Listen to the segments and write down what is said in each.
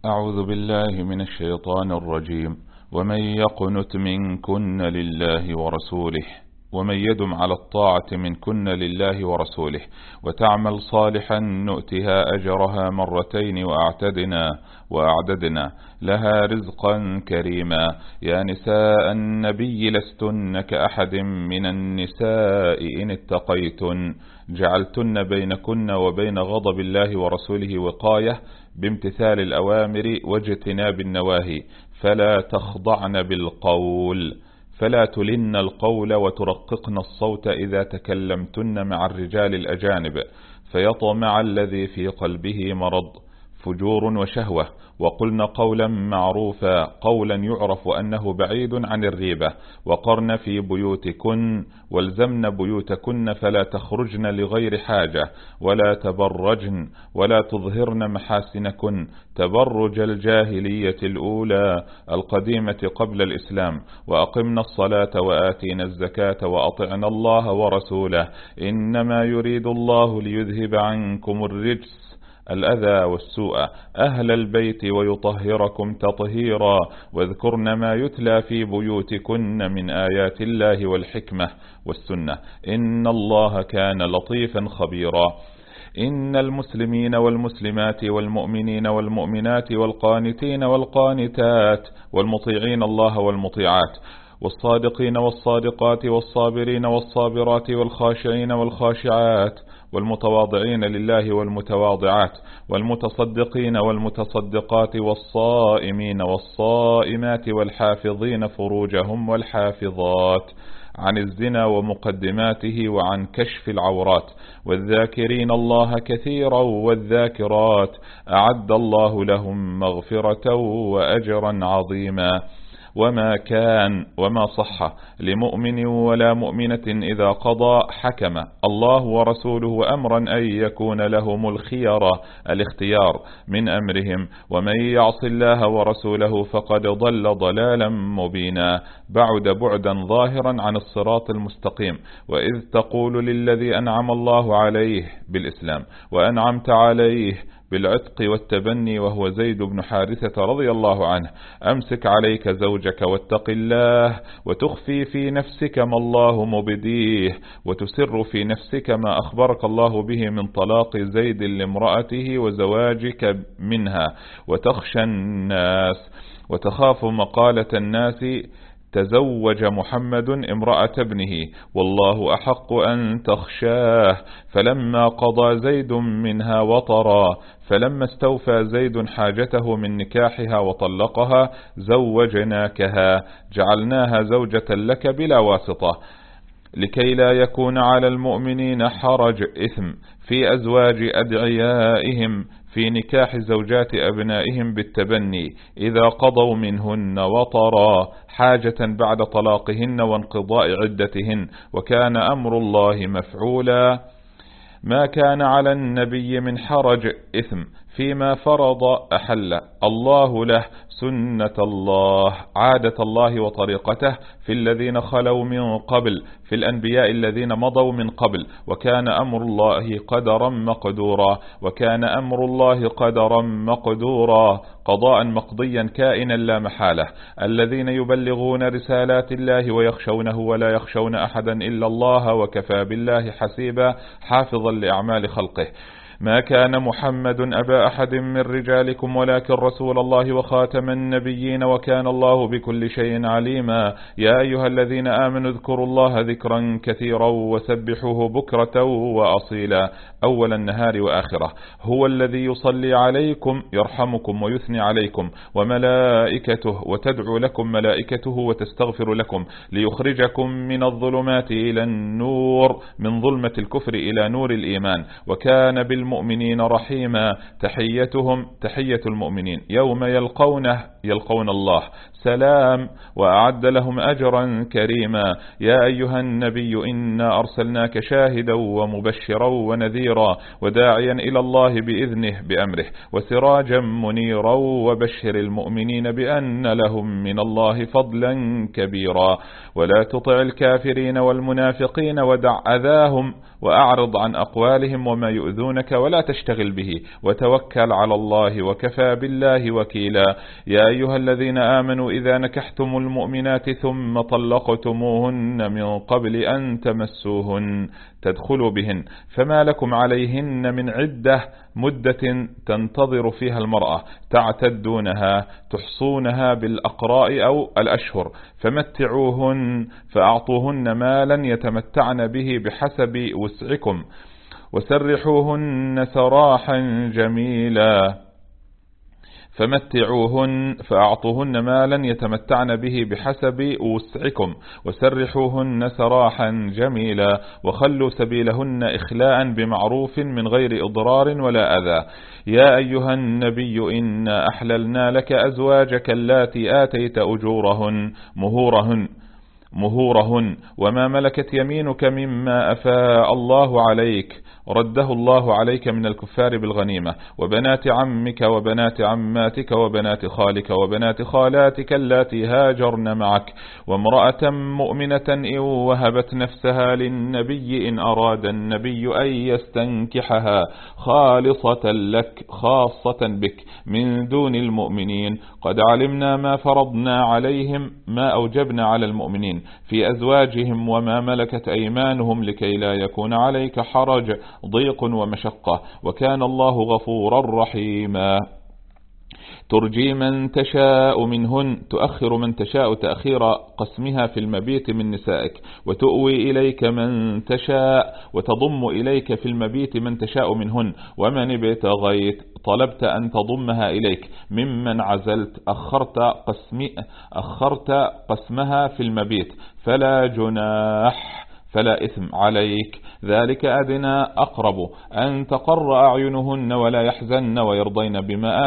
أعوذ بالله من الشيطان الرجيم. ومن يقنت منكن لله ورسوله ومن يدم على الطاعة منكن لله ورسوله وتعمل صالحا نؤتها أجرها مرتين وأعددنا لها رزقا كريما. يا نساء النبي لستن كأحد من النساء إن اتقيتن جعلتن بينكن وبين غضب الله ورسوله وقاية بامتثال الأوامر واجتناب النواهي. فلا تخضعن بالقول فلا تلن القول وترققن الصوت إذا تكلمتن مع الرجال الأجانب فيطمع الذي في قلبه مرض فجور وشهوة. وقلن قولا معروفا قولا يعرف أنه بعيد عن الريبة. وقرن في بيوتكن والزمن بيوتكن فلا تخرجن لغير حاجة ولا تبرجن ولا تظهرن محاسنكن تبرج الجاهلية الأولى القديمة قبل الإسلام. وأقمنا الصلاة وآتينا الزكاة وأطعنا الله ورسوله إنما يريد الله ليذهب عنكم الرجس الأذى والسوء أهل البيت ويطهركم تطهيرا. واذكرن ما يتلى في بيوتكن من آيات الله والحكمة والسنة إن الله كان لطيفا خبيرا. إن المسلمين والمسلمات والمؤمنين والمؤمنات والقانتين والقانتات والمطيعين الله والمطيعات والصادقين والصادقات والصابرين والصابرات والخاشعين والخاشعات والمتواضعين لله والمتواضعات والمتصدقين والمتصدقات والصائمين والصائمات والحافظين فروجهم والحافظات عن الزنا ومقدماته وعن كشف العورات والذاكرين الله كثيرا والذاكرات أعد الله لهم مغفرة وأجرا عظيما. وما صح لمؤمن ولا مؤمنة إذا قضى حكم الله ورسوله أمرا أن يكون لهم الاختيار من أمرهم ومن يعص الله ورسوله فقد ضل ضلالا مبينا بعدا ظاهرا عن الصراط المستقيم. وإذ تقول للذي أنعم الله عليه بالإسلام وأنعمت عليه بالعتق والتبني وهو زيد بن حارثة رضي الله عنه أمسك عليك زوجك واتق الله وتخفي في نفسك ما الله مبديه وتسر في نفسك ما أخبرك الله به من طلاق زيد لامرأته وزواجك منها وتخشى الناس وتخاف مقالة الناس تزوج محمد امرأة ابنه والله أحق أن تخشاه. فلما قضى زيد منها وطرا فلما استوفى زيد حاجته من نكاحها وطلقها زوجناكها جعلناها زوجة لك بلا واسطة لكي لا يكون على المؤمنين حرج إثم في أزواج أدعيائهم في نكاح زوجات أبنائهم بالتبني إذا قضوا منهن وطرا حاجة بعد طلاقهن وانقضاء عدتهن وكان أمر الله مفعولا. ما كان على النبي من حرج إثم فيما فرض أحل الله له سنة الله عادة الله وطريقته في الذين خلوا من قبل في الأنبياء الذين مضوا من قبل وكان أمر الله قدرا مقدورا وكان أمر الله قدرا مقدورا قضاء مقضيا كائنا لا محالة. الذين يبلغون رسالات الله ويخشونه ولا يخشون أحدا إلا الله وكفى بالله حسيبا حافظا لأعمال خلقه. ما كان محمد أبا أحد من رجالكم ولكن رسول الله وخاتم النبيين وكان الله بكل شيء عليما. يا أيها الذين آمنوا اذكروا الله ذكرا كثيرا وسبحوه بكرة وأصيلا أول النهار وآخرة. هو الذي يصلي عليكم يرحمكم ويثني عليكم وملائكته وتدعو لكم ملائكته وتستغفر لكم ليخرجكم من الظلمات إلى النور من ظلمة الكفر إلى نور الإيمان وكان بالمؤمنين رحيما. تحيتهم تحية المؤمنين يوم يلقون الله سلام وأعد لهم أجرا كريما. يا أيها النبي إنا أرسلناك شاهدا ومبشرا ونذيرا وداعيا إلى الله بإذنه بأمره وسراجا منيرا وبشر المؤمنين بأن لهم من الله فضلا كبيرا. ولا تطع الكافرين والمنافقين ودع أذاهم وأعرض عن أقوالهم وما يؤذونك ولا تشتغل به وتوكل على الله وكفى بالله وكيلا. يا أيها الذين آمنوا إذا نكحتم المؤمنات ثم طلقتموهن من قبل أن تمسوهن تدخلوا بهن فما لكم عليهن من عدة مدة تنتظر فيها المرأة تعتدونها تحصونها بالأقراء أو الأشهر فمتعوهن فأعطوهن مالا يتمتعن به بحسب وسعكم وسرحوهن سراحا جميلا. فمتعوهن فأعطوهن مالا يتمتعن به بحسب وسعكم وسرحوهن سراحا جميلا وخلوا سبيلهن إخلاء بمعروف من غير إضرار ولا أذى. يا أيها النبي إنا أحللنا لك أزواجك اللاتي آتيت أجورهن مهورهن وما ملكت يمينك مما أفاء الله عليك رده الله عليك من الكفار بالغنيمة وبنات عمك وبنات عماتك وبنات خالك وبنات خالاتك اللاتي هاجرن معك وامرأة مؤمنة إن وهبت نفسها للنبي إن أراد النبي أن يستنكحها خالصة لك خاصة بك من دون المؤمنين قد علمنا ما فرضنا عليهم ما أوجبنا على المؤمنين في أزواجهم وما ملكت أيمانهم لكي لا يكون عليك حرج ضيق ومشقة وكان الله غفورا رحيما. ترجي من تشاء منهن تؤخر من تشاء تأخير قسمها في المبيت من نسائك وتؤوي إليك من تشاء وتضم إليك في المبيت من تشاء منهن ومن ابتغيت طلبت أن تضمها إليك ممن عزلت أخرت قسمها في المبيت فلا جناح فلا إثم عليك ذلك أدنى أقرب أن تقر أعينهن ولا يحزن ويرضين بما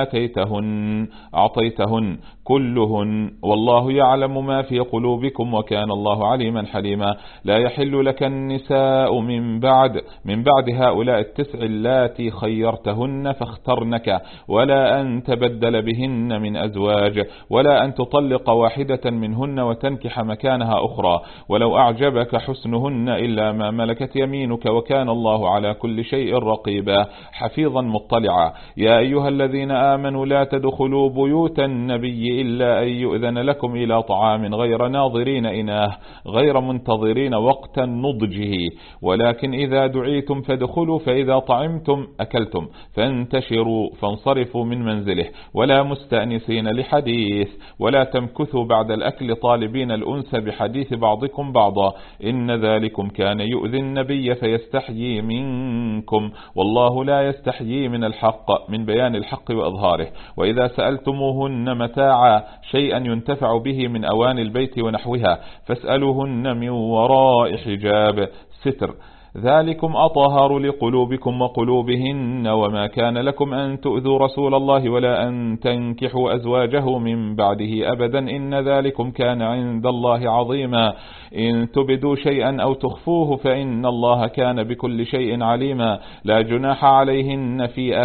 أعطيتهن كلهن والله يعلم ما في قلوبكم وكان الله عليما حليما. لا يحل لك النساء من بعد هؤلاء التسع اللاتي خيرتهن فاخترنك ولا أن تبدل بهن من أزواج ولا أن تطلق واحدة منهن وتنكح مكانها أخرى ولو أعجبك حسنهن إلا ما ملكت يمينك وكان الله على كل شيء رقيبا حفيظا مطلعا. يا أيها الذين آمنوا لا تدخلوا بيوت النبي إلا أن يؤذن لكم إلى طعام غير ناظرين إناه غير منتظرين وقت نضجه ولكن إذا دعيتم فادخلوا فإذا طعمتم أكلتم فانتشروا فانصرفوا من منزله ولا مستأنسين لحديث ولا تمكثوا بعد الأكل طالبين الأنس بحديث بعضكم بعضا إن ذلكم كان يؤذي النبي فيستحيي منكم والله لا يستحيي من الحق من بيان الحق وإظهاره. وإذا سألتموهن متاعا شيئا ينتفع به من أواني البيت ونحوها فاسألوهن من وراء حجاب ستر ذلكم أطهر لقلوبكم وقلوبهن وما كان لكم أن تؤذوا رسول الله ولا أن تنكحوا أزواجه من بعده أبدا إن ذلكم كان عند الله عظيما. إن تبدوا شيئا أو تخفوه فإن الله كان بكل شيء عليما. لا جناح عليهن في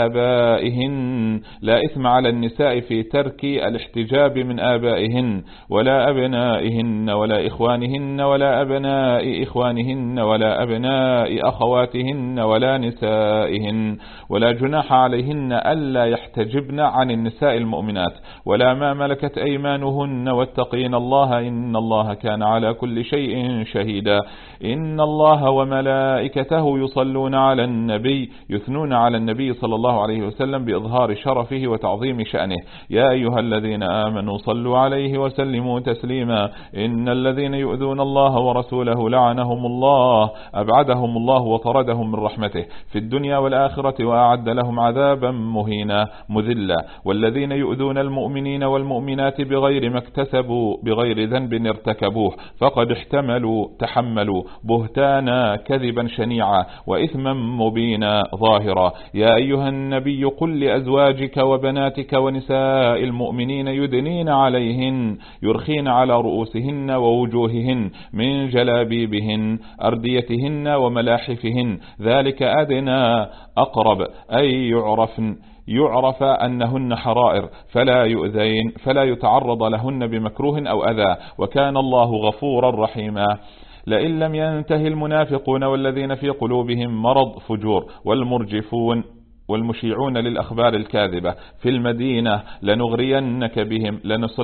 آبائهن لا إثم على النساء في ترك الاحتجاب من آبائهن ولا أبنائهن ولا إخوانهن ولا أبناء إخوانهن ولا أبناء أخواتهن ولا نسائهن ولا جناح عليهن ألا يحتجبن عن النساء المؤمنات ولا ما ملكت أيمانهن واتقين الله إن الله كان على كل شيء شهيدا. إن الله وملائكته يصلون على النبي يثنون على النبي صلى الله عليه وسلم بإظهار شرفه وتعظيم شأنه. يا أيها الذين آمنوا صلوا عليه وسلموا تسليما. إن الذين يؤذون الله ورسوله لعنهم الله أبعدهم لعنهم الله وطردهم من رحمته في الدنيا والآخرة وأعد لهم عذابا مهينا مذلا. والذين يؤذون المؤمنين والمؤمنات بغير ما اكتسبوا بغير ذنب ارتكبوه فقد تحملوا بهتانا كذبا شنيعا وإثما مبينا ظاهرا. يا أيها النبي قل لأزواجك وبناتك ونساء المؤمنين يدنين عليهن يرخين على رؤوسهن ووجوههن من جلابيبهن أرديتهن وملاحفهن ذلك أدنى أقرب أي يعرف أنهن حرائر فلا يؤذين فلا يتعرض لهن بمكروه أو أذى وكان الله غفورا رحيما. لئن لم ينتهي المنافقون والذين في قلوبهم مرض فجور والمرجفون والمشيعون للأخبار الكاذبة في المدينة لنغرينك بهم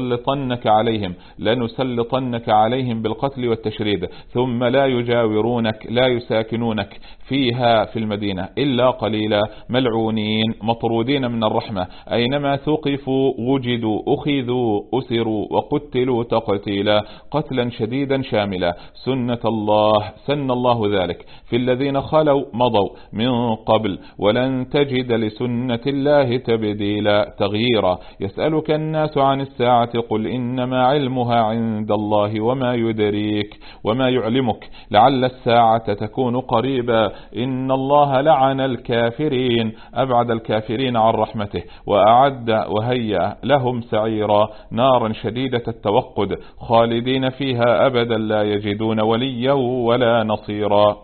لنسلطنك عليهم بالقتل والتشريد ثم لا يجاورونك لا يساكنونك فيها في المدينة إلا قليلا ملعونين مطرودين من الرحمة أينما ثقفوا وجدوا أخذوا أسروا وقتلوا تقتيلا قتلا شديدا شاملا. سن الله ذلك في الذين خلوا مضوا من قبل ولن تجد لسنة الله تبديلا تغييرا. يسألك الناس عن الساعة قل إنما علمها عند الله وما يدريك وما يعلمك لعل الساعة تكون قريبا. إن الله لعن الكافرين أبعد الكافرين عن رحمته وهيأ لهم سعيرا نارا شديدة التوقد خالدين فيها أبدا لا يجدون وليا ولا نصيرا.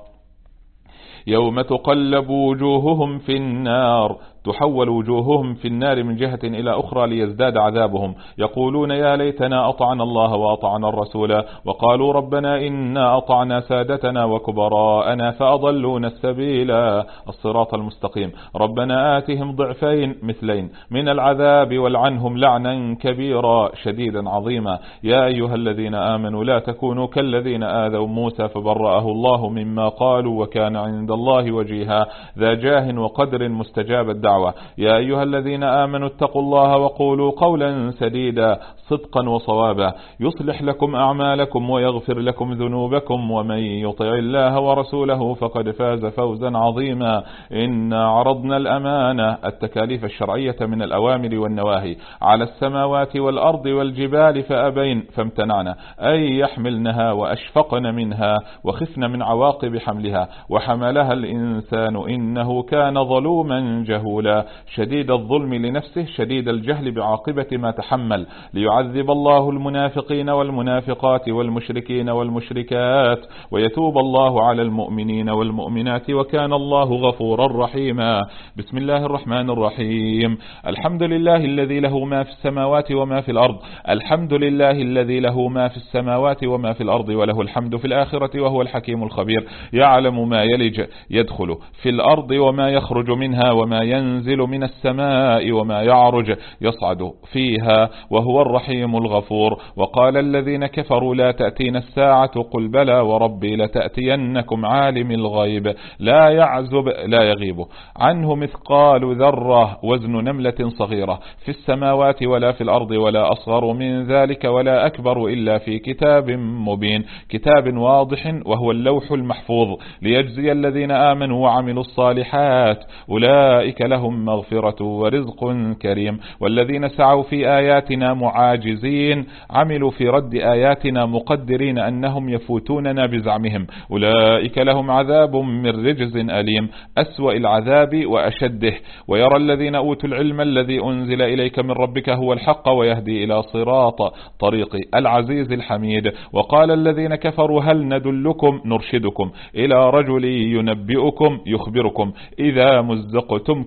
يوم تقلب وجوههم في النار تحول وجوههم في النار من جهة إلى أخرى ليزداد عذابهم يقولون يا ليتنا أطعنا الله وأطعنا الرسول وقالوا ربنا إنا أطعنا سادتنا وكبراءنا فأضلونا السبيل الصراط المستقيم ربنا آتهم ضعفين مثلين من العذاب والعنهم لعنا كبيرا شديدا عظيما. يا أيها الذين آمنوا لا تكونوا كالذين آذوا موسى فبرأه الله مما قالوا وكان عند الله وجيها ذا جاه وقدر مستجاب الدعوة. يا أيها الذين آمنوا اتقوا الله وقولوا قولا سديدا صدقا وصوابا يصلح لكم أعمالكم ويغفر لكم ذنوبكم ومن يطع الله ورسوله فقد فاز فوزا عظيما. إنا عرضنا الأمانة التكاليف الشرعية من الأوامر والنواهي على السماوات والأرض والجبال فأبين فامتنعنا أن يحملنها وأشفقن منها وخفن من عواقب حملها وحملها الإنسان إنه كان ظلوما جهولا شديد الظلم لنفسه شديد الجهل بعاقبة ما تحمل ليعذب الله المنافقين والمنافقات والمشركين والمشركات ويتوب الله على المؤمنين والمؤمنات وكان الله غفورا رحيما. بسم الله الرحمن الرحيم. الحمد لله الذي له ما في السماوات وما في الأرض الحمد لله الذي له ما في السماوات وما في الأرض وله الحمد في الآخرة وهو الحكيم الخبير يعلم ما يدخل في الأرض وما يخرج منها وما ينزل من السماء وما يعرج يصعد فيها وهو الرحيم الغفور. وقال الذين كفروا لا تأتين الساعة قل بلى وربي لتأتينكم عالم الغيب لا يغيب عنه مثقال ذرة وزن نملة صغيرة في السماوات ولا في الأرض ولا أصغر من ذلك ولا أكبر إلا في كتاب مبين كتاب واضح وهو اللوح المحفوظ ليجزي الذين آمنوا وعملوا الصالحات أولئك لهم مغفرة ورزق كريم. والذين سعوا في آياتنا معاجزين عملوا في رد آياتنا مقدرين أنهم يفوتوننا بزعمهم أولئك لهم عذاب من رجز أليم أسوأ العذاب وأشده. ويرى الذين أوتوا العلم الذي أنزل إليك من ربك هو الحق ويهدي إلى صراط طريق العزيز الحميد. وقال الذين كفروا هل نرشدكم إلى رجل ينبئكم يخبركم إذا مزقتم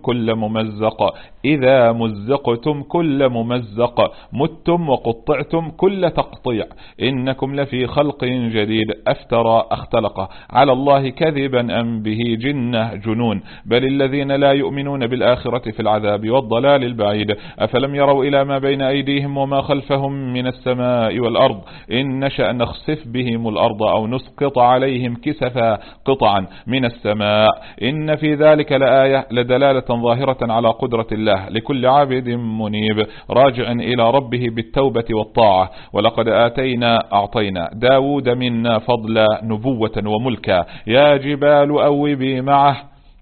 كل ممزق متم وقطعتم كل تقطيع إنكم لفي خلق جديد اختلق على الله كذبا أم به جنون بل الذين لا يؤمنون بالآخرة في العذاب والضلال البعيد. أفلم يروا إلى ما بين أيديهم وما خلفهم من السماء والأرض إن نشأ نخسف بهم الأرض أو نسقط عليهم كسفا قطعا من السماء إن في ذلك لآية لدلالة ظاهرة على قدرة الله لكل عابد منيب راجع إلى ربه بالتوبة والطاعة. ولقد أعطينا داود منا فضلا نبوة وملكا. يا جبال أوبي معه،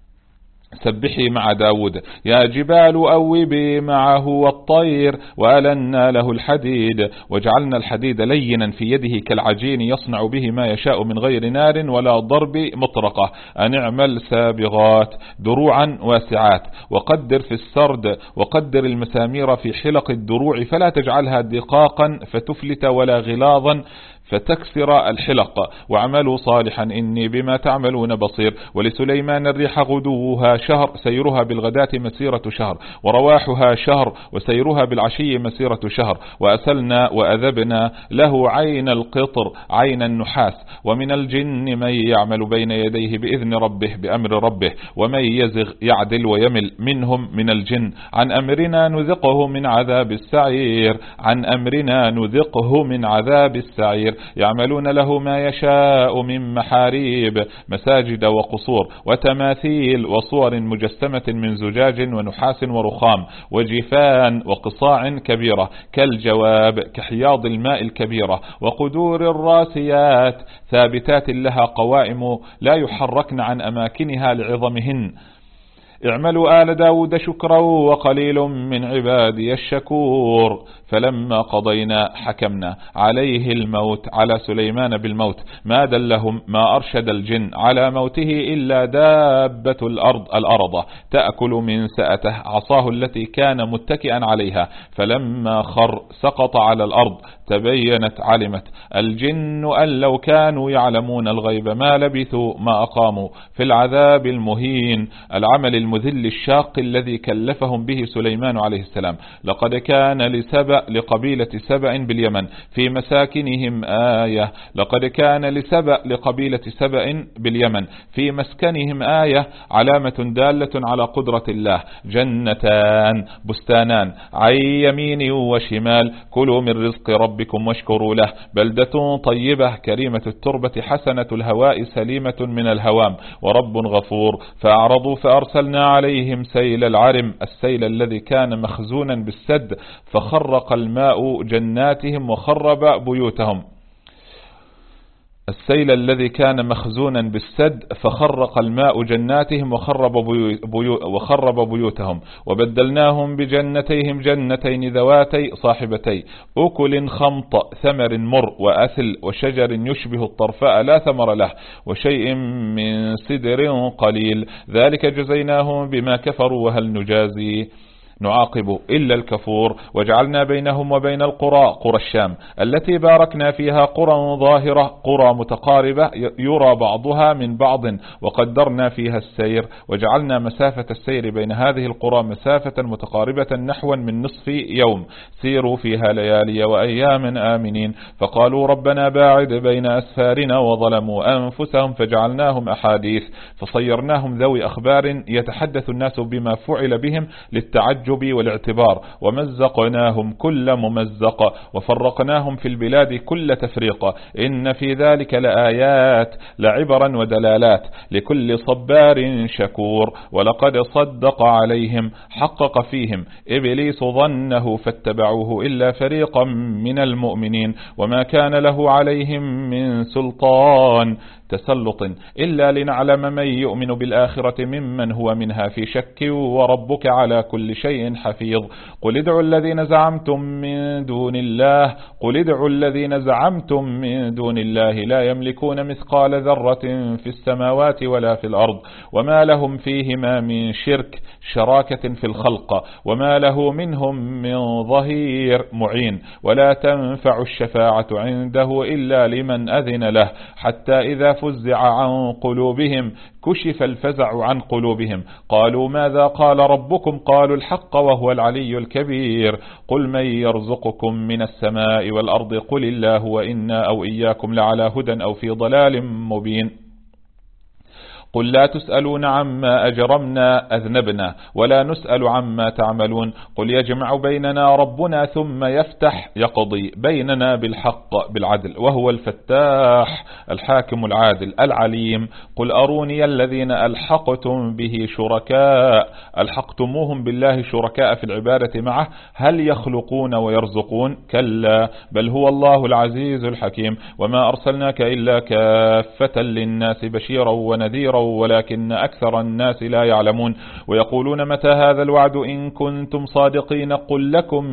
سبحي مع داود. يا جبال أوبي معه والطير وألنا له الحديد وجعلنا الحديد لينا في يده كالعجين يصنع به ما يشاء من غير نار ولا ضرب مطرقة. أن اعمل سابغات دروعا واسعات وقدر في السرد وقدر المسامير في حلق الدروع فلا تجعلها دقاقا فتفلت ولا غلاظا فتكسر الحلق. واعملوا صالحا إني بما تعملون بصير. ولسليمان الريح غدوها شهر سيرها بالغداة مسيرة شهر ورواحها شهر وسيرها بالعشي مسيرة شهر. وأسلنا وأذبنا له عين القطر عين النحاس. ومن الجن من يعمل بين يديه بإذن ربه بأمر ربه ومن يزغ يعدل ويمل منهم من الجن عن أمرنا نذقه من عذاب السعير. عن أمرنا نذقه من عذاب السعير. يعملون له ما يشاء من محاريب مساجد وقصور وتماثيل وصور مجسمة من زجاج ونحاس ورخام وجفان وقصاع كبيرة كالجواب كحياض الماء الكبيرة وقدور الراسيات ثابتات لها قوائم لا يحركن عن أماكنها لعظمهن. اعملوا آل داود شكرا وقليل من عبادي الشكور. فلما قضينا حكمنا عليه الموت على سليمان بالموت ما دلهم ما أرشد الجن على موته إلا دابة الأرض تأكل من سأته عصاه التي كان متكئا عليها. فلما خر سقط على الأرض تبينت علمت الجن أن لو كانوا يعلمون الغيب ما لبثوا ما أقاموا في العذاب المهين العمل المذل الشاق الذي كلفهم به سليمان عليه السلام. لقد كان لقبيلة سبأ باليمن في مساكنهم آية. لقد كان لقبيلة سبأ باليمن في مسكنهم آية علامة دالة على قدرة الله. جنتان بستانان عن يمين وشمال كلوا من رزق ربكم واشكروا له بلدة طيبة كريمة التربة حسنة الهواء سليمة من الهوام ورب غفور. فأعرضوا فأرسلنا عليهم سيل العرم السيل الذي كان مخزونا بالسد فخرق الماء جناتهم وخرب بيوتهم. السيل الذي كان مخزونا بالسد فخرق الماء جناتهم وخرب بيوتهم. وبدلناهم بجنتيهم جنتين ذواتي صاحبتي أكل خمط ثمر مر وأثل وشجر يشبه الطرفاء لا ثمر له وشيء من سدر قليل ذلك جزيناهم بما كفروا وهل نعاقب إلا الكفور. وجعلنا بينهم وبين القرى قرى الشام التي باركنا فيها قرى ظاهرة قرى متقاربة يرى بعضها من بعض وقدرنا فيها السير. وجعلنا مسافة السير بين هذه القرى مسافة متقاربة نحو من نصف يوم سيروا فيها ليالي وأيام آمنين. فقالوا ربنا باعد بين أسفارنا وظلموا أنفسهم فجعلناهم أحاديث فصيرناهم ذوي أخبار يتحدث الناس بما فعل بهم للتعجب والاعتبار. ومزقناهم كل ممزق وفرقناهم في البلاد كل تفريق. إن في ذلك لآيات لعبرا ودلالات لكل صبار شكور. ولقد صدق عليهم حقق فيهم إبليس ظنه فاتبعوه إلا فريقا من المؤمنين وما كان له عليهم من سلطان تسلط إلا لنعلم من يؤمن بالآخرة ممن هو منها في شك وربك على كل شيء حفيظ. قل ادعوا الذين زعمتم من دون الله لا يملكون مثقال ذرة في السماوات ولا في الأرض وما لهم فيهما من شراكة في الخلق وما له منهم من ظهير معين. ولا تنفع الشفاعة عنده إلا لمن أذن له حتى إذا فزع عن قلوبهم كشف الفزع عن قلوبهم قالوا ماذا قال ربكم قالوا الحق وهو العلي الكبير. قل من يرزقكم من السماء والأرض قل الله وإنا أو إياكم لعلى هدى أو في ضلال مبين. قل لا تسألون عما أجرمنا أذنبنا ولا نسأل عما تعملون قل يجمع بيننا ربنا ثم يفتح يقضي بيننا بالحق بالعدل وهو الفتاح الحاكم العادل العليم قل أروني الذين ألحقتم به شركاء ألحقتموهم بالله شركاء في العبادة معه هل يخلقون ويرزقون كلا بل هو الله العزيز الحكيم وما أرسلناك إلا كافة للناس بشيرا ونذيرا ولكن أكثر الناس لا يعلمون ويقولون متى هذا الوعد إن كنتم صادقين قل لكم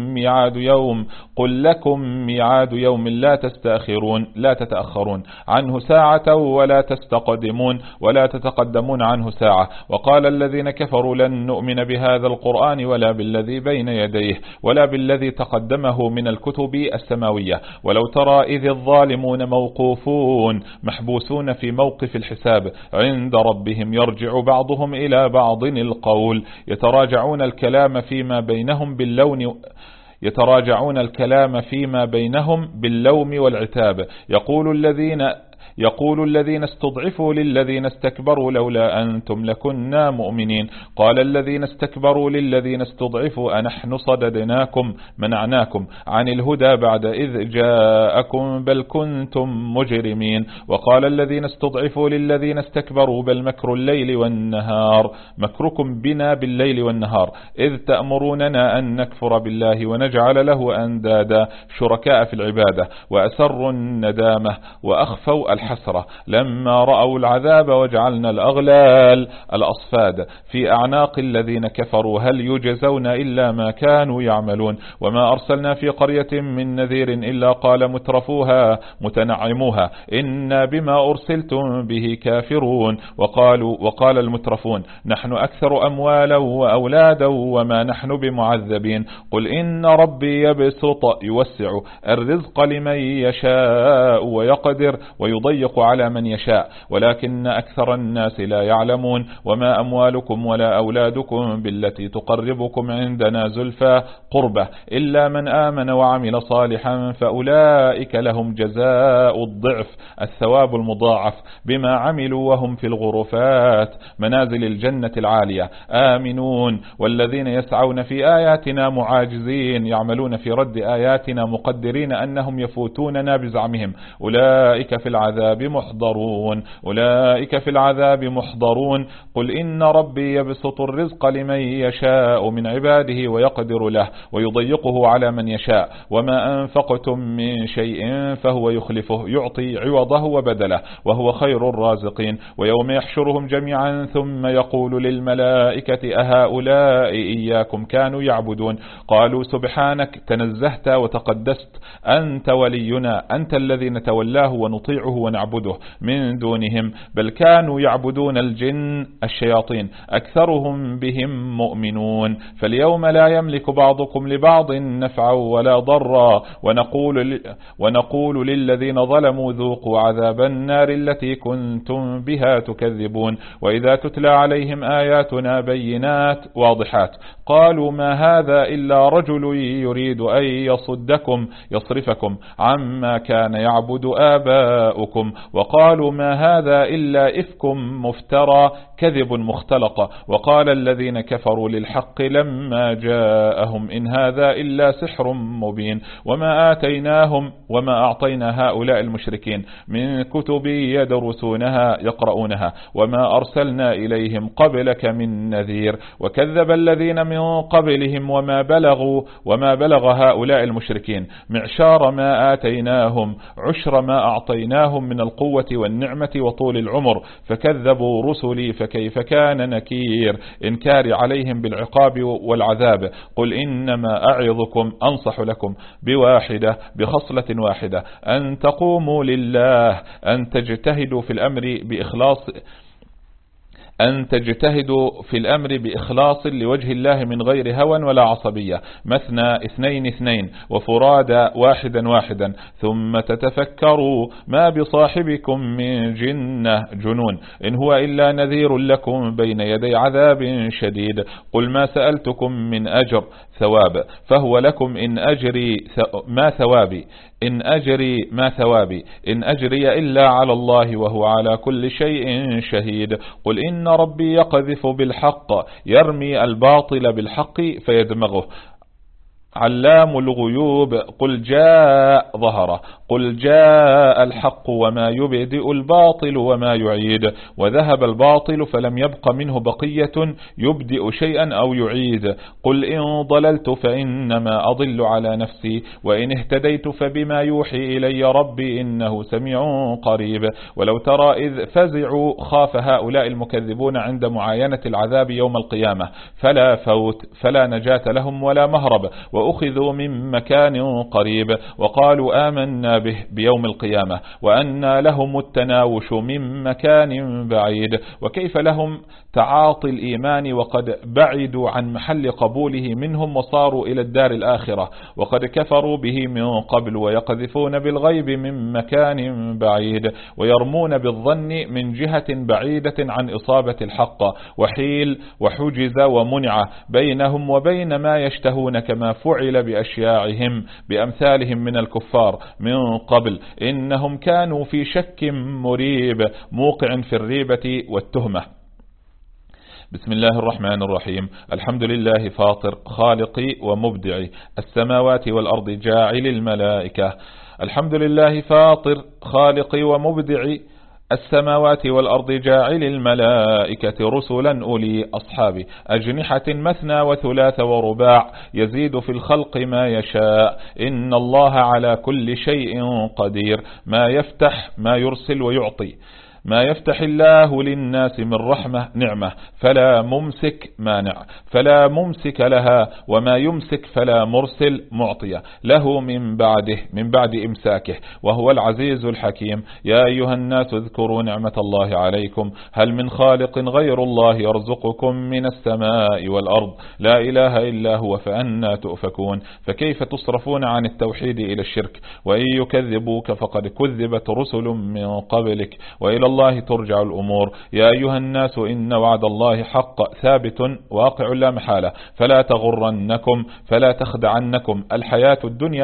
ميعاد يوم لا تستأخرون لا تتأخرون عنه ساعة ولا تستقدمون ولا تتقدمون عنه ساعة وقال الذين كفروا لن نؤمن بهذا القرآن ولا بالذي بين يديه ولا بالذي تقدمه من الكتب السماوية ولو ترى إذ الظالمون موقوفون محبوسون في موقف الحساب عند ربهم يرجع بعضهم إلى بعض القول يتراجعون الكلام فيما بينهم باللوم والعتاب يقول الذين استضعفوا للذين استكبروا لولا أنتم لكنا مؤمنين قال الذين استكبروا للذين استضعفوا أنحن صددناكم منعناكم عن الهدى بعد إذ جاءكم بل كنتم مجرمين وقال الذين استضعفوا للذين استكبروا بل مكر الليل والنهار مكركم بنا بالليل والنهار إذ تأمروننا أن نكفر بالله ونجعل له أندادا شركاء في العبادة وأسروا الندامة وأخفوا الحسرة لما رأوا العذاب وجعلنا الأغلال الأصفاد في أعناق الذين كفروا هل يجزون إلا ما كانوا يعملون وما أرسلنا في قرية من نذير إلا قال مترفوها متنعموها إنا بما أرسلتم به كافرون وقال المترفون نحن أكثر أموالا وأولادا وما نحن بمعذبين قل إن ربي يوسع الرزق لمن يشاء ويقدر ويضيق على من يشاء ولكن أكثر الناس لا يعلمون وما أموالكم ولا أولادكم بالتي تقربكم عندنا زلفى قربة إلا من آمن وعمل صالحا فأولئك لهم جزاء الضعف الثواب المضاعف بما عملوا وهم في الغرفات منازل الجنة العالية آمنون والذين يسعون في آياتنا معاجزين يعملون في رد آياتنا مقدرين أنهم يفوتوننا بزعمهم أولئك في العذاب محضرون قل إن ربي يبسط الرزق لمن يشاء من عباده ويقدر له ويضيقه على من يشاء وما أنفقتم من شيء فهو يخلفه يعطي عوضه وبدله وهو خير الرازقين ويوم يحشرهم جميعا ثم يقول للملائكة أهؤلاء إياكم كانوا يعبدون قالوا سبحانك تنزهت وتقدست أنت ولينا أنت الذي نتولاه ونطيعه ونعبده من دونهم بل كانوا يعبدون الجن الشياطين أكثرهم بهم مؤمنون فاليوم لا يملك بعضكم لبعض نفعا ولا ضرا ونقول للذين ظلموا ذوقوا عذاب النار التي كنتم بها تكذبون وإذا تتلى عليهم آياتنا بينات واضحات قالوا ما هذا إلا رجل يريد أن يصرفكم عما كان يعبد آباؤكم وقالوا ما هذا إلا إفك مفترى كذب مختلق وقال الذين كفروا للحق لما جاءهم إن هذا إلا سحر مبين وما أعطينا هؤلاء المشركين من كتب يدرسونها يقرؤونها وما أرسلنا إليهم قبلك من نذير وكذب الذين من قبلهم وما بلغ هؤلاء المشركين معشار ما آتيناهم عشر ما أعطيناهم من القوة والنعمة وطول العمر فكذبوا رسلي فكيف كان نكير إنكار عليهم بالعقاب والعذاب قل إنما أعظكم أنصح لكم بخصلة واحدة أن تقوموا لله أن تجتهدوا في الأمر أن تجتهدوا في الأمر بإخلاص لوجه الله من غير هوى ولا عصبية، مثنى 2 2 وفرادى 1 1، ثم تتفكروا ما بصاحبكم من جنة جنون إن هو إلا نذير لكم بين يدي عذاب شديد. قل ما سألتكم من أجر ثواب فهو لكم إن أجري ما ثوابي إن أجري إلا على الله وهو على كل شيء شهيد. قل إن ربي يقذف بالحق يرمي الباطل بالحق فيدمغه علام الغيوب. قل جاء الحق وما يبدئ الباطل وما يعيد، وذهب الباطل فلم يبق منه بقية يبدئ شيئا أو يعيد. قل إن ضللت فإنما أضل على نفسي، وإن اهتديت فبما يوحي إلي ربي إنه سميع قريب. ولو ترى إذ فزعوا خاف هؤلاء المكذبون عند معاينة العذاب يوم القيامة، فلا فوت فلا نجاة لهم ولا مهرب، وأخذوا من مكان قريب وقالوا آمنا به بيوم القيامة وأنى لهم التناوش من مكان بعيد. وكيف لهم تعاطي الإيمان وقد بعدوا عن محل قبوله منهم وصاروا إلى الدار الآخرة، وقد كفروا به من قبل ويقذفون بالغيب من مكان بعيد، ويرمون بالظن من جهة بعيدة عن إصابة الحق، وحيل وحجز ومنع بينهم وبين ما يشتهون كما فعل بأشياعهم بأمثالهم من الكفار من قبل، إنهم كانوا في شك مريب موقع في الريبة والتهمة. بسم الله الرحمن الرحيم. الحمد لله فاطر خالقي ومبدعي السماوات والأرض جاعل الملائكة. الحمد لله فاطر خالقي ومبدعي السماوات والأرض جاعل الملائكة رسلا أولي أصحاب أجنحة مثنى وثلاث ورباع يزيد في الخلق ما يشاء إن الله على كل شيء قدير. ما يفتح ما يرسل ويعطي، ما يفتح الله للناس من رحمة نعمة فلا ممسك لها، وما يمسك فلا مرسل معطية له من بعد إمساكه، وهو العزيز الحكيم. يا أيها الناس اذكروا نعمة الله عليكم، هل من خالق غير الله يرزقكم من السماء والأرض؟ لا إله إلا هو فأنى تؤفكون. فكيف تصرفون عن التوحيد إلى الشرك؟ وإن يكذبوك فقد كذبت رسل من قبلك، وإلى الله ترجع الأمور. يا أيها الناس إن وعد الله حق ثابت واقع لا محالة، فلا تخدعنكم الحياة الدنيا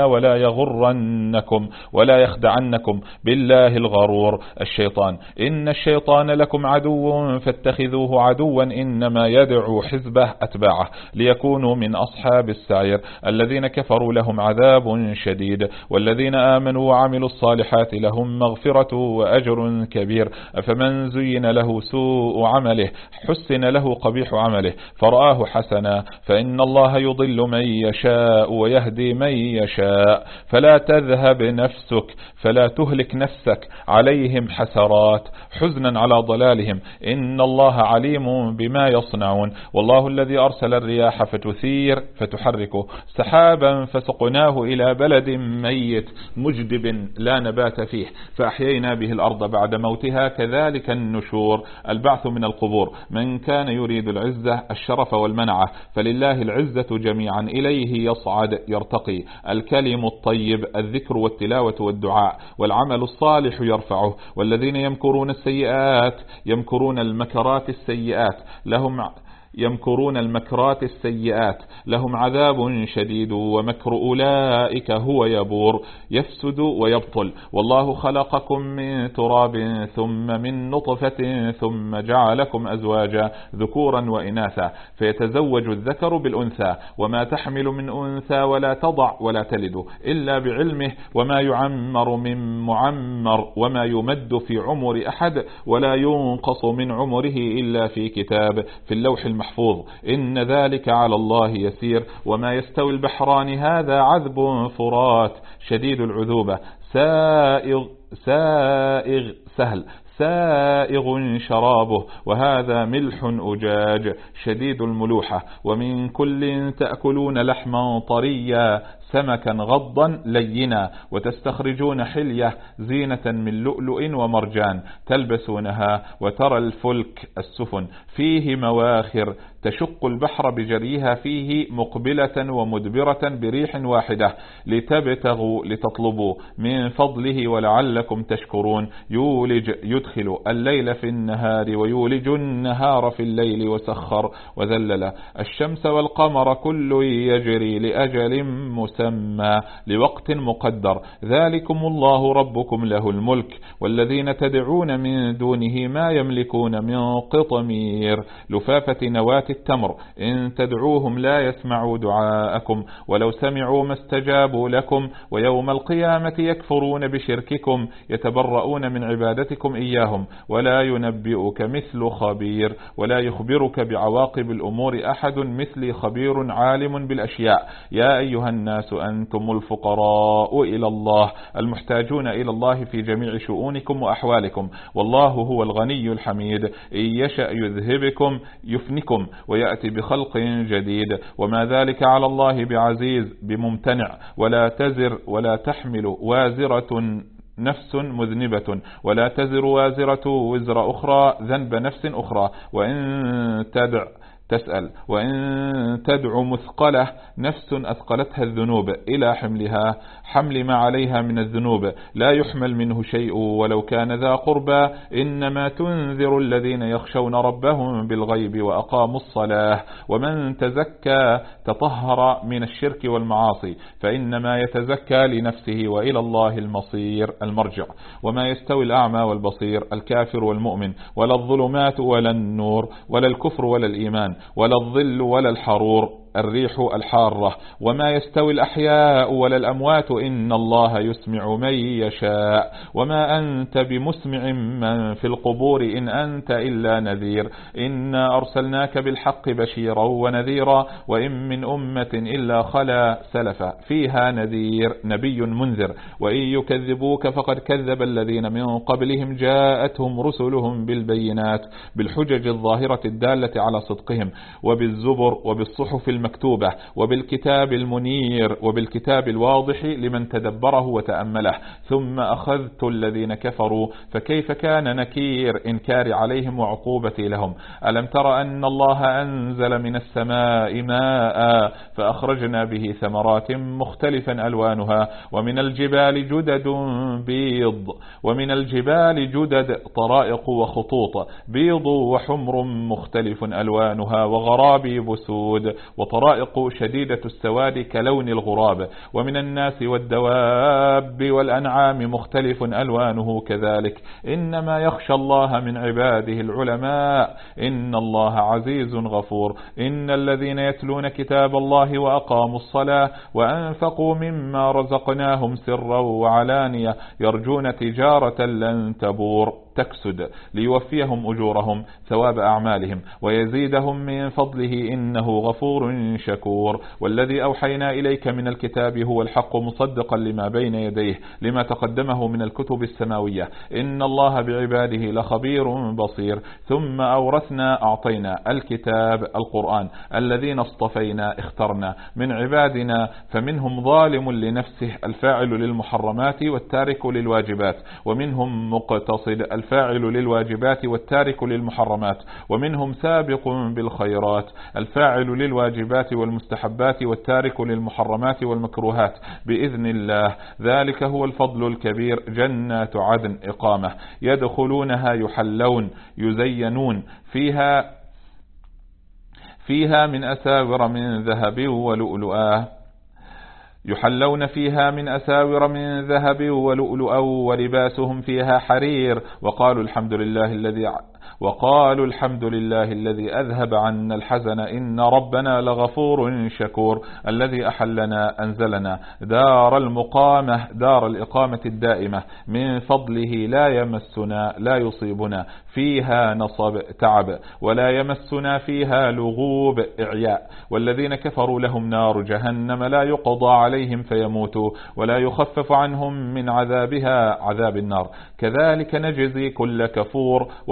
ولا يخدعنكم بالله الغرور الشيطان. إن الشيطان لكم عدو فاتخذوه عدوا، إنما يدعو حزبه أتباعه ليكونوا من أصحاب السعير. الذين كفروا لهم عذاب شديد، والذين آمنوا وعملوا الصالحات لهم مغفرة وأجر كبير. أفمن زين له سوء عمله حسن له قبيح عمله فرآه حسنا، فإن الله يضل من يشاء ويهدي من يشاء. فلا تهلك نفسك عليهم حسرات حزنا على ضلالهم، إن الله عليم بما يصنعون. والله الذي أرسل الرياح فتثير فتحركه سحابا فسقناه إلى بلد ميت مجدب لا نبات فيه، فأحيينا به الأرض بعد موتها كذلك النشور. البعث من القبور. من كان يريد العزة الشرف والمنعة فلله العزة جميعا، إليه يصعد يرتقي الكلم الطيب الذكر والتلاوة والدعاء، والعمل الصالح يرفعه. والذين يمكرون المكرات السيئات لهم عذاب شديد، ومكر أولئك هو يفسد ويبطل. والله خلقكم من تراب ثم من نطفة ثم جعلكم أزواجا ذكورا وإناثا، فيتزوج الذكر بالأنثى، وما تحمل من أنثى ولا تضع ولا تلد إلا بعلمه، وما يعمر من معمر وما يمد في عمر أحد ولا ينقص من عمره إلا في كتاب في اللوح المحفوظ. إن ذلك على الله يسير. وما يستوي البحران هذا عذب فرات شديد العذوبة سائغ شرابه، وهذا ملح أجاج شديد الملوحة. ومن كل تأكلون لحما طريا سمكا غضا لينا، وتستخرجون حلية زينة من لؤلؤ ومرجان تلبسونها، وترى الفلك السفن فيه مواخر تشق البحر بجريها فيه مقبلة ومدبرة بريح واحدة لتبتغوا لتطلبوا من فضله ولعلكم تشكرون. يدخل الليل في النهار ويولج النهار في الليل، وسخر وذلل الشمس والقمر كل يجري لأجل مسمى لوقت مقدر، ذلكم الله ربكم له الملك، والذين تدعون من دونه ما يملكون من قطمير لفافة نواة التمر إن تدعوهم لا يسمعوا دعاءكم ولو سمعوا ما استجابوا لكم، ويوم القيامة يكفرون بشرككم يتبرؤون من عبادتكم إياهم، ولا ينبئك مثل خبير، ولا يخبرك بعواقب الأمور أحد مثلي خبير عالم بالأشياء. يا أيها الناس أنتم الفقراء إلى الله المحتاجون إلى الله في جميع شؤونكم وأحوالكم، والله هو الغني الحميد، إن يشأ يذهبكم يفنكم ويأتي بخلق جديد، وما ذلك على الله بعزيز بممتنع. ولا تزر ولا تحمل وازرة نفس مذنبة، ولا تزر وازرة وزر أخرى ذنب نفس أخرى، وإن تدع مثقلة نفس أثقلتها الذنوب إلى حمل ما عليها من الذنوب لا يحمل منه شيء ولو كان ذا قربى، إنما تنذر الذين يخشون ربهم بالغيب وأقاموا الصلاة، ومن تزكى تطهر من الشرك والمعاصي فإنما يتزكى لنفسه، وإلى الله المرجع. وما يستوي الأعمى والبصير، الكافر والمؤمن، ولا الظلمات ولا النور، ولا الكفر ولا الإيمان، ولا الظل ولا الحرور الريح الحارة، وما يستوي الأحياء ولا الأموات، إن الله يسمع من يشاء، وما أنت بمسمع من في القبور إن أنت إلا نذير، إنا أرسلناك بالحق بشيرا ونذيرا، وإن من أمة إلا خلا سلف فيها نذير نبي منذر، وإن يكذبوك فقد كذب الذين من قبلهم جاءتهم رسلهم بالبينات بالحجج الظاهرة الدالة على صدقهم، وبالزبر وبالصحف المكتوبة وبالكتاب المنير وبالكتاب الواضح لمن تدبره وتأمله، ثم أخذت الذين كفروا فكيف كان نكير إنكار عليهم وعقوبتي لهم. ألم تر أن الله أنزل من السماء ماء فأخرجنا به ثمرات مختلفا ألوانها، ومن الجبال جدد بيض، ومن الجبال جدد طرائق وخطوط بيض وحمر مختلف ألوانها، وغرابي بسود، وطرائق شديدة السواد كلون الغراب، ومن الناس والدواب والأنعام مختلف ألوانه كذلك، إنما يخشى الله من عباده العلماء، إن الله عزيز غفور. إن الذين يتلون كتاب الله وأقاموا الصلاة وأنفقوا مما رزقناهم سرا وعلانية يرجون تجارة لن تبور تكسد ليوفيهم أجورهم ثواب أعمالهم ويزيدهم من فضله إنه غفور شكور. والذي أوحينا إليك من الكتاب هو الحق مصدقا لما بين يديه لما تقدمه من الكتب السماوية، إن الله بعباده لخبير بصير. ثم أعطينا الكتاب القرآن الذين اصطفينا اخترنا من عبادنا، فمنهم ظالم لنفسه الفاعل للمحرمات والتارك للواجبات، ومنهم مقتصد الفاعل للواجبات والتارك للمحرمات، ومنهم سابق بالخيرات الفاعل للواجبات والمستحبات والتارك للمحرمات والمكروهات بإذن الله، ذلك هو الفضل الكبير. جنات عدن إقامة يدخلونها يحلون يزينون فيها من أساور من ذهب ولؤلؤا، يحلون فيها من أساور من ذهب ولؤلؤا ولباسهم فيها حرير، وقالوا الحمد لله الذي أذهب عنا الحزن إن ربنا لغفور شكور. الذي أنزلنا دار المقامة دار الإقامة الدائمة من فضله لا يمسنا لا يصيبنا فيها نصب تعب ولا يمسنا فيها لغوب إعياء. والذين كفروا لهم نار جهنم لا يقضى عليهم فيموتوا ولا يخفف عنهم من عذابها عذاب النار، كذلك نجزي كل كفور وهم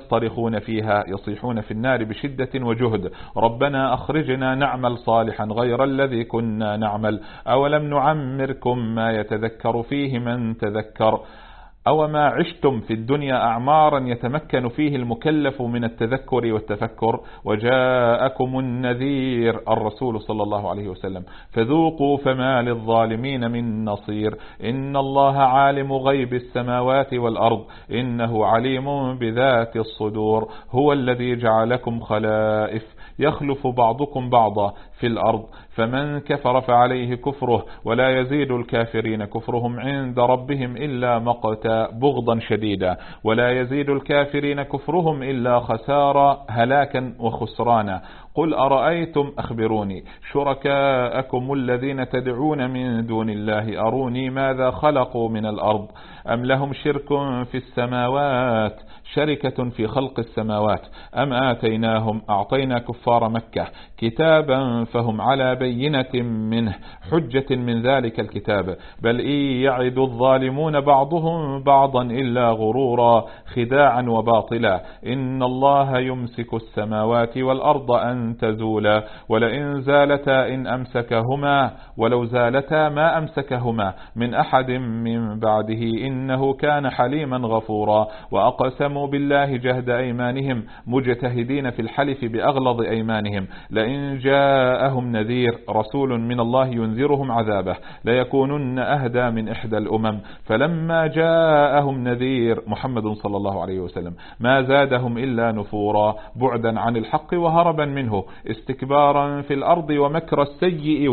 يصطرخون فيها يصيحون في النار بشدة وجهد ربنا أخرجنا نعمل صالحا غير الذي كنا نعمل أولم نعمركم ما يتذكر فيه من تذكر أو ما عشتم في الدنيا أعمارا يتمكن فيه المكلف من التذكر والتفكر وجاءكم النذير الرسول صلى الله عليه وسلم فذوقوا فما للظالمين من نصير إن الله عالم غيب السماوات والأرض إنه عليم بذات الصدور هو الذي جعلكم خلائف يخلف بعضكم بعضا في الأرض فمن كفر فعليه كفره ولا يزيد الكافرين كفرهم عند ربهم إلا مقتا بغضا شديدا ولا يزيد الكافرين كفرهم إلا خسارا هلاكا وخسرانا قل أرأيتم أخبروني شركاءكم الذين تدعون من دون الله أروني ماذا خلقوا من الأرض أم لهم شرك في السماوات شركة في خلق السماوات أم آتيناهم أعطينا كفار مكة كتابا فهم على بينة منه حجة من ذلك الكتاب بل إن يعد الظالمون بعضهم بعضا إلا غرورا خداعا وباطلا إن الله يمسك السماوات والأرض أن تزولا ولئن زالتا إن أمسكهما ولو زالتا ما أمسكهما من أحد من بعده إنه كان حليما غفورا وأقسموا بالله جهد أيمانهم مجتهدين في الحلف بأغلظ أيمانهم لئن جاءهم نذير رسول من الله ينذرهم عذابه ليكونن أهدى من إحدى الأمم فلما جاءهم نذير محمد صلى الله عليه وسلم ما زادهم إلا نفورا بعدا عن الحق وهربا منه استكبارا في الأرض ومكر السيء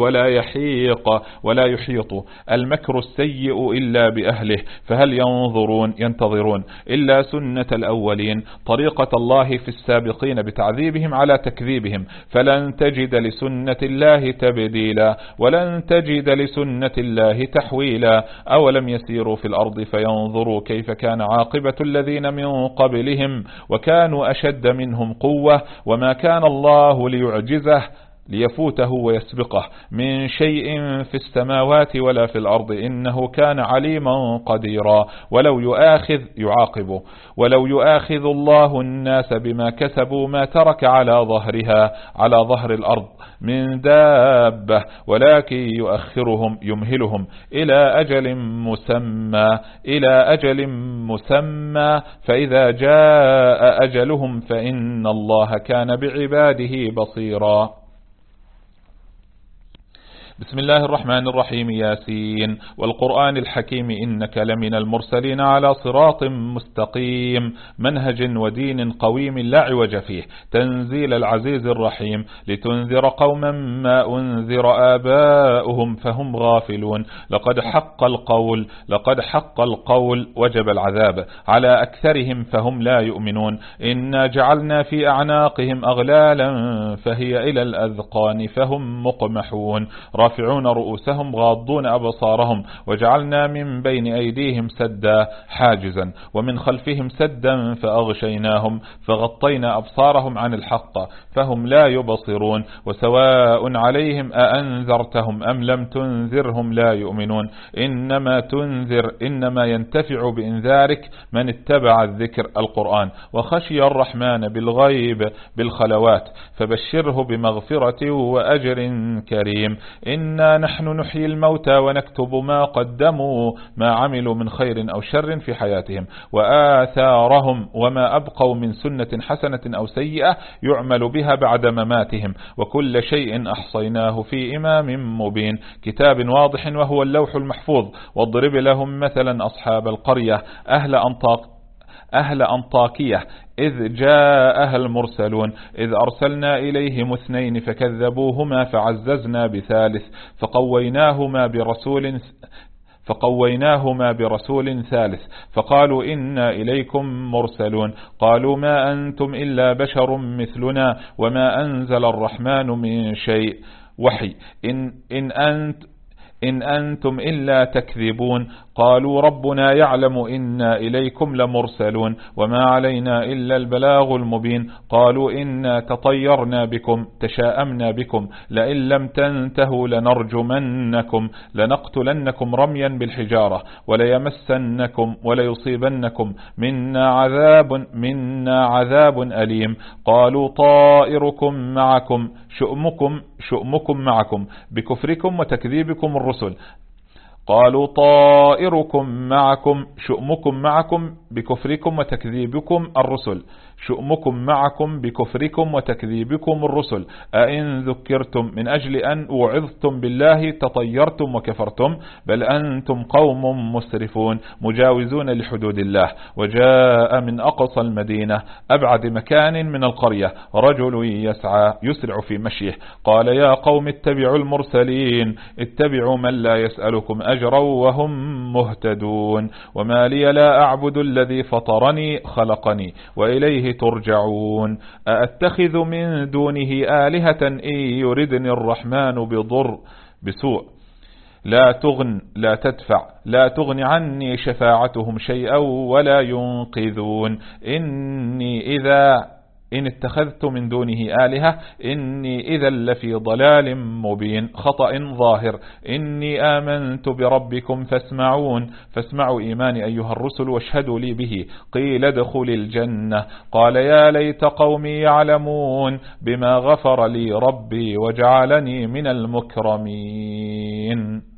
ولا يحيط المكر السيء إلا بأهله فهل ينتظرون إلا سنة الأولين طريقة الله في السابقين بتعذيبهم على تكذيبهم فلن تجد لسنة الله تبديلا ولن تجد لسنة الله تحويلا أولم يسيروا في الأرض فينظروا كيف كان عاقبة الذين من قبلهم وكانوا أشد منهم قوة وما كان الله ليعجزه ليفوته ويسبقه من شيء في السماوات ولا في الأرض إنه كان عليما قديرا ولو يؤاخذ الله الناس بما كسبوا ما ترك على ظهر الأرض من دابة ولكن يمهلهم إلى أجل مسمى فإذا جاء أجلهم فإن الله كان بعباده بصيرا بسم الله الرحمن الرحيم ياسين والقرآن الحكيم إنك لمن المرسلين على صراط مستقيم منهج ودين قويم لا عوج فيه تنزيل العزيز الرحيم لتنذر قوما ما أنذر آباؤهم فهم غافلون لقد حق القول وجب العذاب على أكثرهم فهم لا يؤمنون إنا جعلنا في أعناقهم أغلالا فهي إلى الأذقان فهم مقمحون رافعون رؤوسهم غاضون أبصارهم وجعلنا من بين أيديهم سدا حاجزا ومن خلفهم سدا فأغشيناهم فغطينا أبصارهم عن الحق فهم لا يبصرون وسواء عليهم أأنذرتهم أم لم تنذرهم لا يؤمنون إنما ينتفع بإنذارك من اتبع الذكر القرآن وخشي الرحمن بالغيب بالخلوات فبشره بمغفرة وأجر كريم إنا نحن نحيي الموتى ونكتب ما قدموا ما عملوا من خير أو شر في حياتهم وآثارهم وما أبقوا من سنة حسنة أو سيئة يعمل بها بعد مماتهم وكل شيء أحصيناه في إمام مبين كتاب واضح وهو اللوح المحفوظ واضرب لهم مثلا أصحاب القرية أهل أنطاكية إذ جاءها المرسلون إذ أرسلنا إليهم 2 فكذبوهما فعززنا بثالث فقويناهما برسول ثالث فقالوا إنا إليكم مرسلون قالوا ما أنتم إلا بشر مثلنا وما أنزل الرحمن من شيء وحي إن أنتم إلا تكذبون. قالوا ربنا يعلم إنا إليكم لمرسلون وما علينا إلا البلاغ المبين. قالوا إنا تطيرنا بكم تشاءمنا بكم لئن لم تنتهوا لنرجمنكم لنقتلنكم رميا بالحجارة وليمسنكم وليصيبنكم منا عذاب أليم. قالوا طائركم معكم شؤمكم معكم بكفركم وتكذيبكم الرسل. قالوا طائركم معكم شؤمكم معكم بكفركم وتكذيبكم الرسل أئن ذكرتم من أجل أن وعظتم بالله تطيرتم وكفرتم بل أنتم قوم مسرفون مجاوزون لحدود الله. وجاء من أقصى المدينة أبعد مكان من القرية رجل يسرع في مشيه قال يا قوم اتبعوا المرسلين اتبعوا من لا يسألكم أجرا وهم مهتدون. وما لي لا أعبد الذي فطرني خلقني وإليه ترجعون. أأتخذ من دونه آلهة إن يردني الرحمن بسوء لا تغن عني شفاعتهم شيئا ولا ينقذون. إن اتخذت من دونه آلهة إني إذا لفي ضلال مبين خطأ ظاهر. إني آمنت بربكم فاسمعوا إيماني أيها الرسل واشهدوا لي به. قيل ادخل الجنة قال يا ليت قومي يعلمون بما غفر لي ربي وجعلني من المكرمين.